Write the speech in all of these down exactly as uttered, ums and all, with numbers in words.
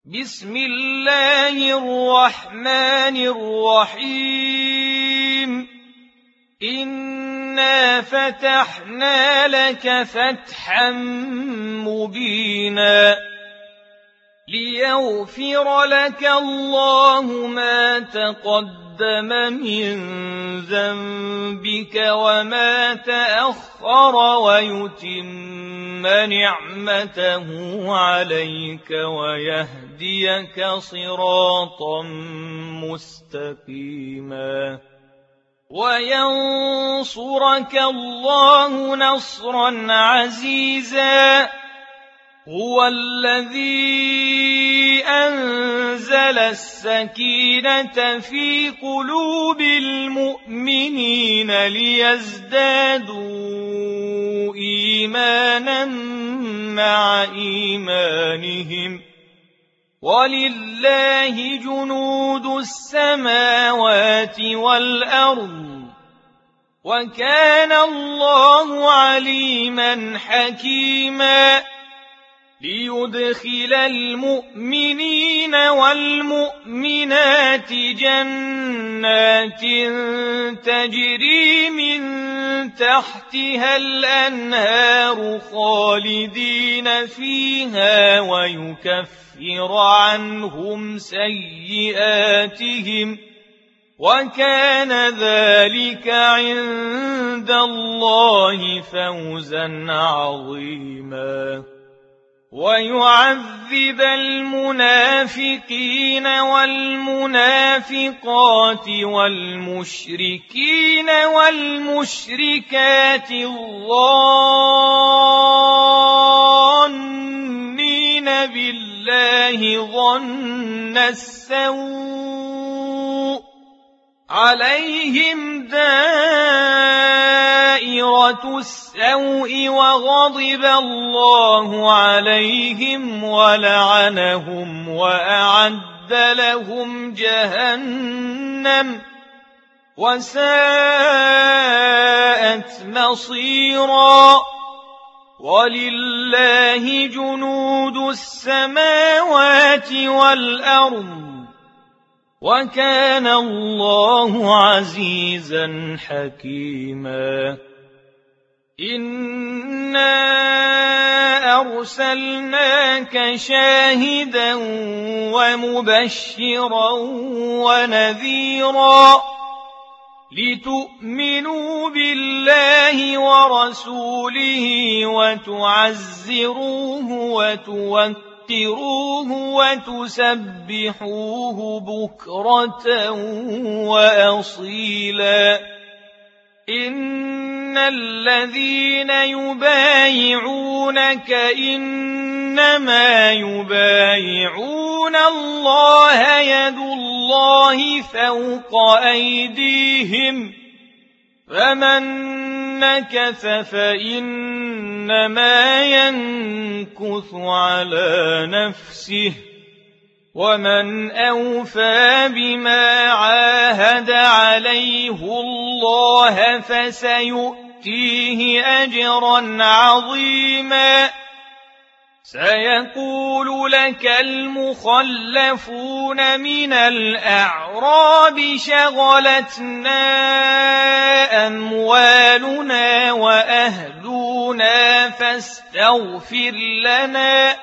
بسم الله الرحمن الرحيم إنا فتحنا لك فتحا مبينا ليغفر لك الله ما تقدم من ذنبك وما تأخر ويتم نعمته عليك ويهديك صراطا مستقيما وينصرك الله نصرا عزيزا هو الذي أنزل السكينة في قلوب المؤمنين ليزدادوا إيمانا مع إيمانهم ولله جنود السماوات والأرض وكان الله عليما حكيما ليدخل المؤمنين والمؤمنات جنات تجري من تحتها الأنهار خالدين فيها ويكفر عنهم سيئاتهم وكان ذلك عند الله فوزا عظيما ويعذب المنافقين والمنافقات والمشركين والمشركات الظانين بالله ظن السوء عليهم دائرة السوء وغضب الله عليهم ولعنهم وأعد لهم جهنم وساءت مصيرا ولله جنود السماوات والأرض وكان الله عزيزا حكيما إنا أرسلناك شاهدا ومبشرا ونذيرا لتؤمنوا بالله ورسوله وتعزروه وتوكلوه وتسبحوه بكرة وأصيلا إن الذين يبايعونك إنما يبايعون الله يد الله فوق أيديهم فمن نكث فإنما ينكث على نفسه ومن أوفى بما عاهد عليه الله فسيؤتيه أجرا عظيما سيقول لك المخلفون من الأعراب شغلتنا أموالنا وأهلنا فاستغفر لنا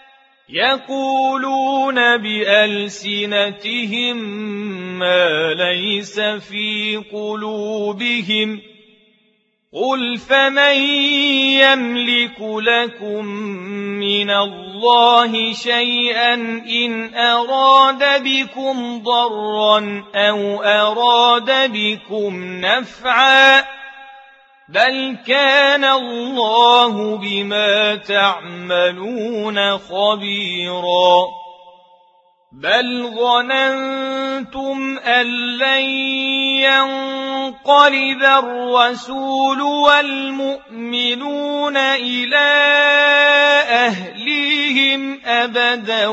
يقولون بألسنتهم ما ليس في قلوبهم قل فمن يملك لكم من الله شيئا إن أراد بكم ضرا أو أراد بكم نفعا بل كان الله بما تعملون خبيرا بل ظننتم أن لن ينقلب الرسول والمؤمنون إلى أهليهم أبدا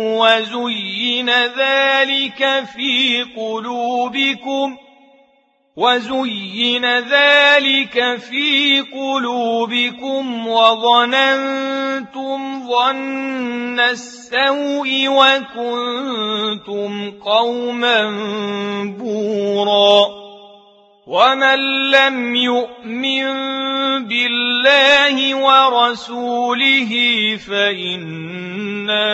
وزين ذلك في قلوبكم وزين ذلك في قلوبكم وظننتم ظن السوء وكنتم قوما بورا ومن لم يؤمن بالله ورسوله فإنا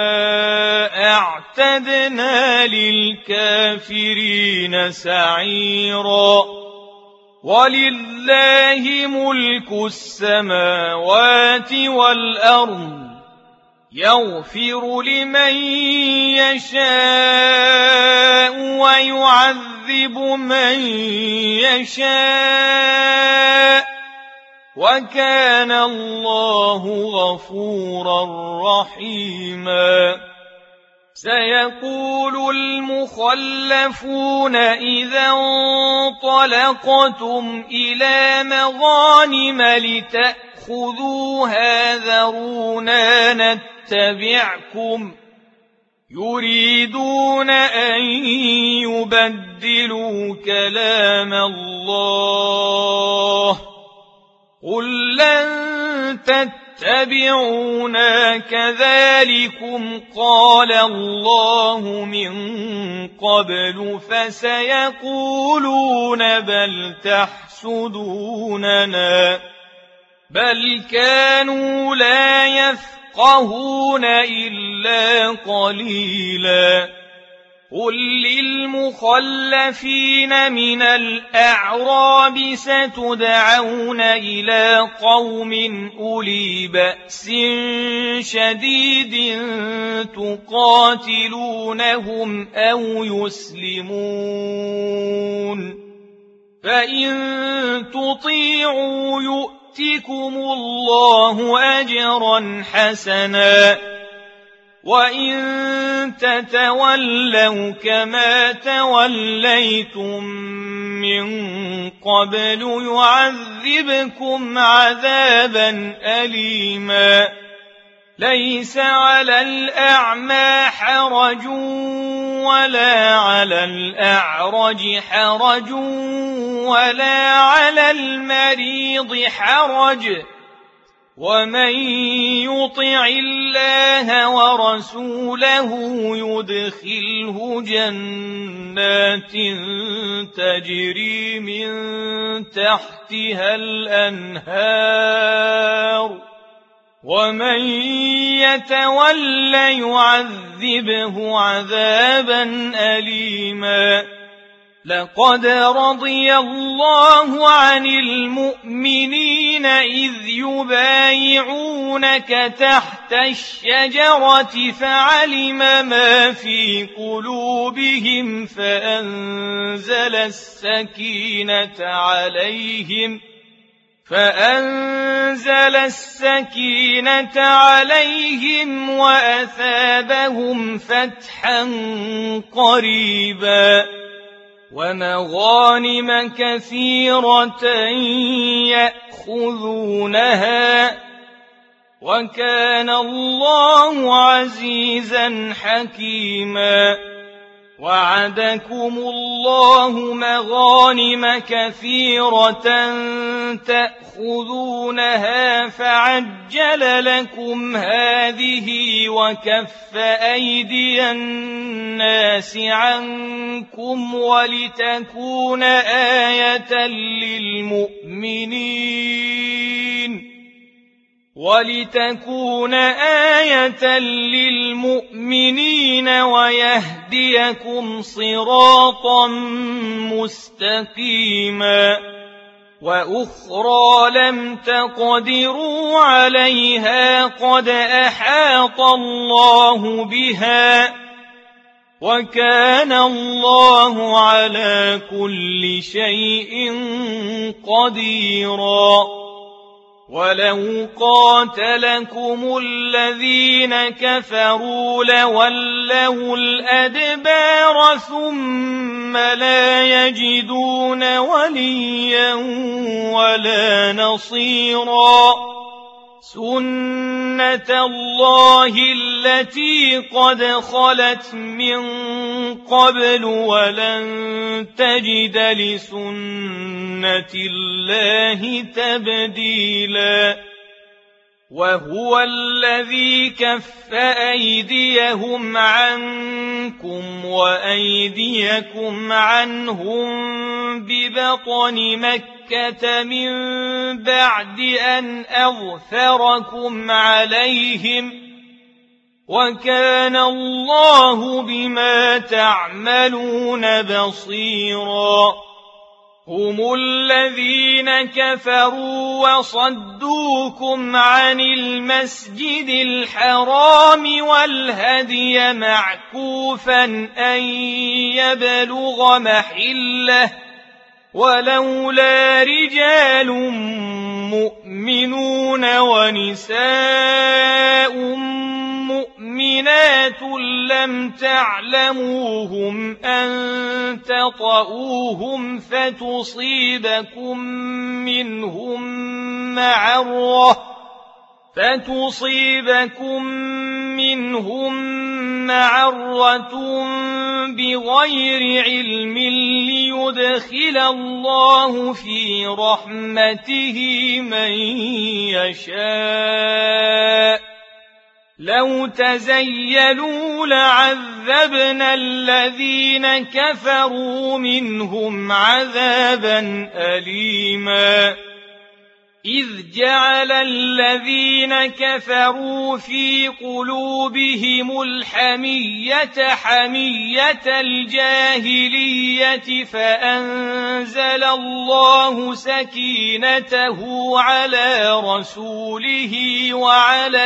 أعتدنا للكافرين سعيرا ولله ملك السماوات والأرض يغفر لمن يشاء ويعذب من يشاء وكان الله غفورا رحيما سيقول المخلفون إذا انطلقتم إلى مغانم لتأخذوها ذرونا نتبعكم يريدون أن يبدلوا كلام الله قل لن تتبعونا كذلكم قال الله من قبل فسيقولون بل تحسدوننا بل كانوا لا يفقهون إلا قليلا قل للمخلفين من الأعراب ستدعون إلى قوم أولي بأس شديد تقاتلونهم أو يسلمون فإن تطيعوا يؤتكم الله أجرا حسنا وإن تتولوا كما توليتم من قبل يعذبكم عذابا أليما ليس على الأعمى حرج ولا على الأعرج حرج ولا على المريض حرج ومن يطع الله ورسوله يدخله جنات تجري من تحتها الأنهار ومن يتول يعذبه عذابا أليما لقد رضي الله عن المؤمنين إذ يبايعونك تحت الشجرة فعلم ما في قلوبهم فأنزل السكينة عليهم فأنزل السكينة عليهم وأثابهم فتحا قريبا ومغانم كثيرة يأخذونها وكان الله عزيزا حكيما وعدكم الله مغانم كثيرة تأخذونها فعجل لكم هذه وكف أيدي الناس عنكم ولتكون آية للمؤمنين ولتكون آية للمؤمنين ويهديكم صراطا مستقيما وأخرى لم تقدروا عليها قد أحاط الله بها وكان الله على كل شيء قديرا ولو قاتلكم الذين كفروا لولوا الأدبار ثم لا يجدون وليا ولا نصيرا سُنَّةَ اللَّهِ الَّتِي قَدْ خَلَتْ مِن قَبْلُ وَلَن تَجِدَ لِسُنَّةِ اللَّهِ تَبْدِيلًا وَهُوَ الَّذِي كَفَّ أَيْدِيَهُمْ عَنكُمْ وَأَيْدِيَكُمْ عَنْهُمْ بِبَطْنِ مَكَّةَ مِن بَعْدِ أَنْ أَظْفَرَكُمْ عَلَيْهِمْ وَكَانَ اللَّهُ بِمَا تَعْمَلُونَ بَصِيرًا هُمُ الَّذِينَ كَفَرُوا وَصَدُّوكُمْ عَنِ الْمَسْجِدِ الْحَرَامِ وَالْهَدْيَ مَعْكُوفًا أَن يَبْلُغَ مَحِلَّهُ وَلَوْلَا رِجَالٌ مُؤْمِنُونَ وَنِسَاءٌ مُؤْمِنَاتٌ لَّمْ تَعْلَمُوهُمْ أَن تَطَئُوهُمْ فَتُصِيبَكُم مِّنْهُم مَّعَرَّةٌ فَتُصِيبَكُم مِّنْهُم مَّعَرَّةٌ بِغَيْرِ عِلْمٍ لِّيُدْخِلَ اللَّهُ فِي رَحْمَتِهِ مَن يَشَاءُ لَوْ تَزَيَّلُوا لَعَذَّبْنَا الَّذِينَ كَفَرُوا مِنْهُمْ عَذَابًا أَلِيمًا إِذْ جَعَلَ الَّذِينَ كَفَرُوا فِي قُلُوبِهِمُ الْحَمِيَّةَ حَمِيَّةَ الْجَاهِلِيَّةِ فَأَنزَلَ اللَّهُ سَكِينَتَهُ عَلَى رَسُولِهِ وَعَلَى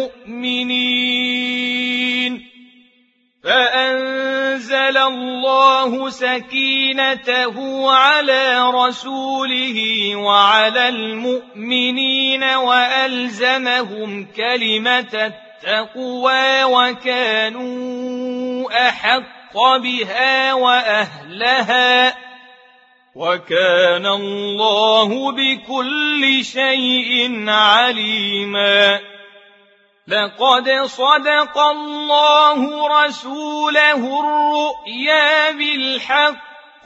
الْمُؤْمِنِينَ فَأَنزَلَ اللَّهُ سَكِينَتَهُ عَلَى رَسُولِهِ وَعَلَى الْمُؤْمِنِينَ وَأَلْزَمَهُمْ كَلِمَةَ التَّقْوَىٰ وَكَانُوا أَحَقَّ بِهَا وَأَهْلَهَا وَكَانَ اللَّهُ بِكُلِّ شَيْءٍ عَلِيمًا لَقَدْ صَدَقَ اللَّهُ رَسُولَهُ الرُّؤْيَا بِالْحَقِّ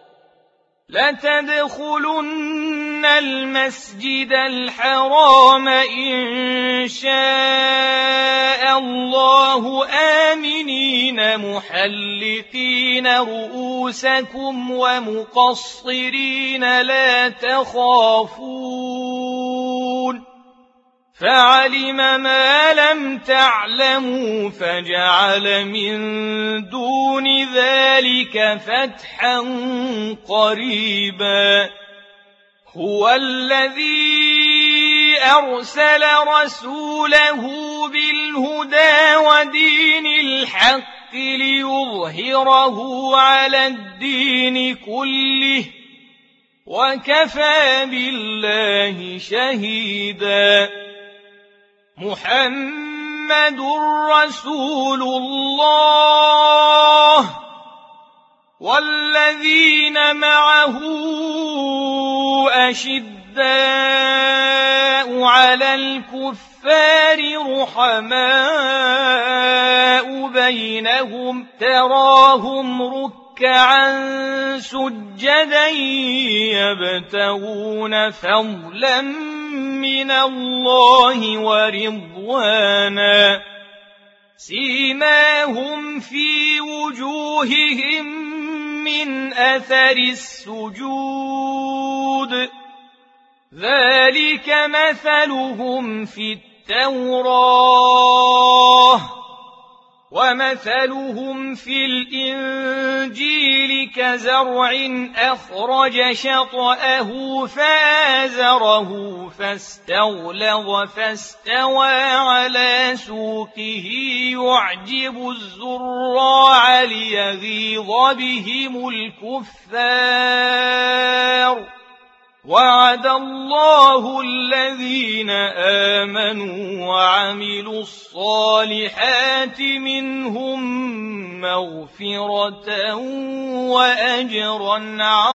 لَتَدْخُلُنَّ الْمَسْجِدَ الْحَرَامَ إِن شَاءَ اللَّهُ آمِنِينَ مُحَلِّقِينَ رُءُوسَكُمْ وَمُقَصِّرِينَ لَا تَخَافُونَ فَعَلِمَ مَا لَمْ تَعْلَمُوا فَجَعَلَ مِن دُونِ ذَلِكَ فَتْحًا قَرِيبًا هُوَ الَّذِي أَرْسَلَ رَسُولَهُ بِالْهُدَىٰ وَدِينِ الْحَقِّ لِيُظْهِرَهُ عَلَى الدِّينِ كُلِّهِ وَكَفَىٰ بِاللَّهِ شَهِيدًا مُحَمَّدٌ رَّسُولُ اللَّهِ وَالَّذِينَ مَعَهُ أَشِدَّاءُ عَلَى الْكُفَّارِ رُحَمَاءُ بَيْنَهُمْ تَرَاهُمْ رُكَّعًا سُجَّدًا يَبْتَغُونَ فَضْلًا مِّنَ اللَّهِ وَرِضْوَانًا سِيمَاهُمْ فِي وُجُوهِهِم مِّنْ أَثَرِ السُّجُودِ ذَلِكَ مَثَلُهُمْ فِي التَّوْرَاةِ وَمَثَلُهُمْ فِي الْإِنجِيلِ كَزَرْعٍ أَخْرَجَ شَطْأَهُ فَآزَرَهُ فَاسْتَغْلَظَ فَاسْتَوَىٰ عَلَىٰ سُوقِهِ يُعْجِبُ الزُّرَّاعَ لِيَغِيظَ بِهِمُ الْكُفَّارَ وَعَدَ اللَّهُ الَّذِينَ آمَنُوا وَعَمِلُوا الصَّالِحَاتِ مِنْهُم مَّغْفِرَةً وَأَجْرًا عَظِيمًا.